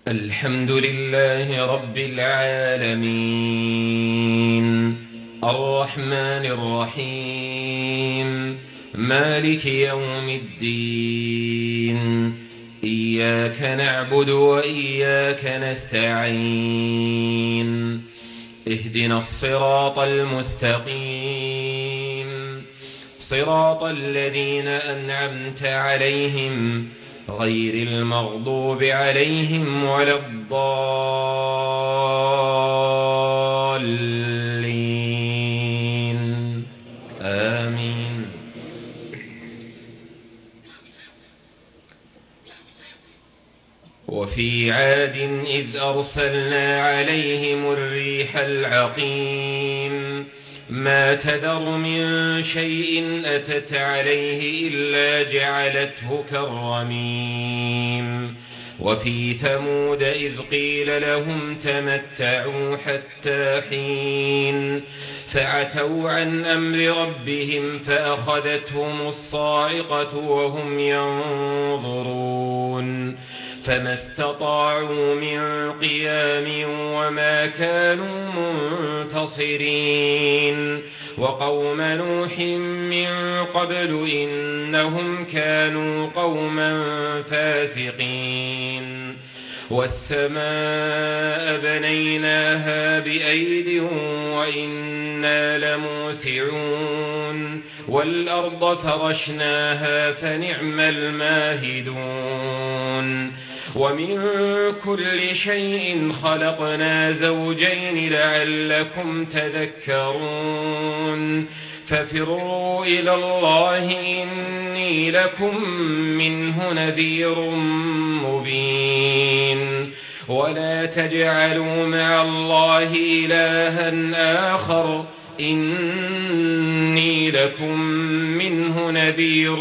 الحمد لله رب العالمين، الرحمن الرحيم، مالك يوم الدين. إياك نعبد وإياك نستعين. اهدنا الصراط المستقيم، صراط الذين أنعمت عليهم غير المغضوب عليهم ولا الضالين. آمين. وفي عاد إذ أرسلنا عليهم الريح العقيم، ما تذر من شيء أتت عليه إلا جعلته كالرميم. وفي ثمود إذ قيل لهم تمتعوا حتى حين، فعتوا عن أمر ربهم فأخذتهم الصاعقة وهم ينظرون، فما استطاعوا من قيام وما كانوا منتصرين. وقوم نوح من قبل إنهم كانوا قوما فاسقين. والسماء بنيناها بأيد وإنا لموسعون، والأرض فرشناها فنعم الماهدون. ومن كل شيء خلقنا زوجين لعلكم تذكرون. ففروا إلى الله إني لكم منه نذير مبين. ولا تجعلوا مع الله إلها آخر إني لكم منه نذير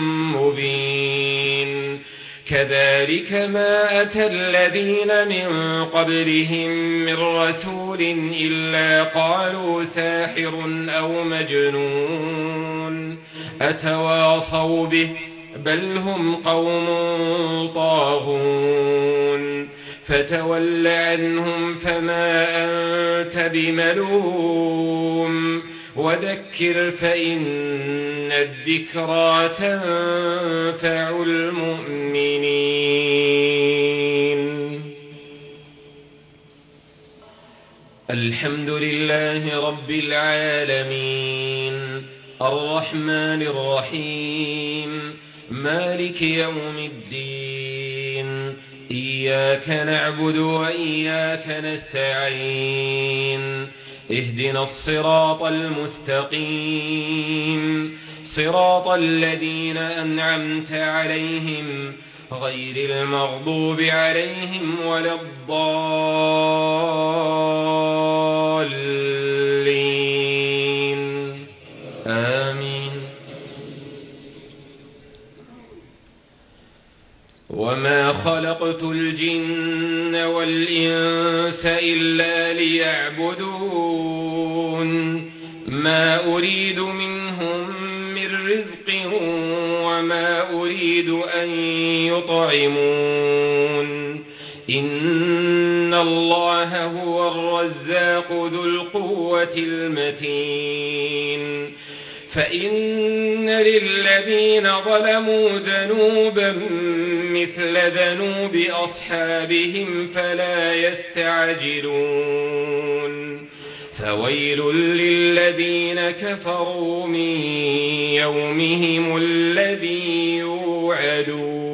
مبين. كذلك ما أتى الذين من قبلهم من رسول إلا قالوا ساحر أو مجنون أتواصوا به بل هم قوم طاغون. فتول عنهم فما أنت بملوم، وذكر فإن الذكرى تنفع المؤمنين. الحمد لله رب العالمين، الرحمن الرحيم، مالك يوم الدين. إياك نعبد وإياك نستعين. اهدنا الصراط المستقيم، صراط الذين أنعمت عليهم غير المغضوب عليهم ولا الضالين. آمين. وما خلقت الجن والإنس إلا ليعبدون، ما أريد منهم من رزق وما أريد أن يطعمون. إن الله هو الرزاق ذو القوة المتين. فإن للذين ظلموا ذنوبا مثل ذنوب أصحابهم فلا يستعجلون. فويل للذين كفروا من يومهم الذي يوعدون.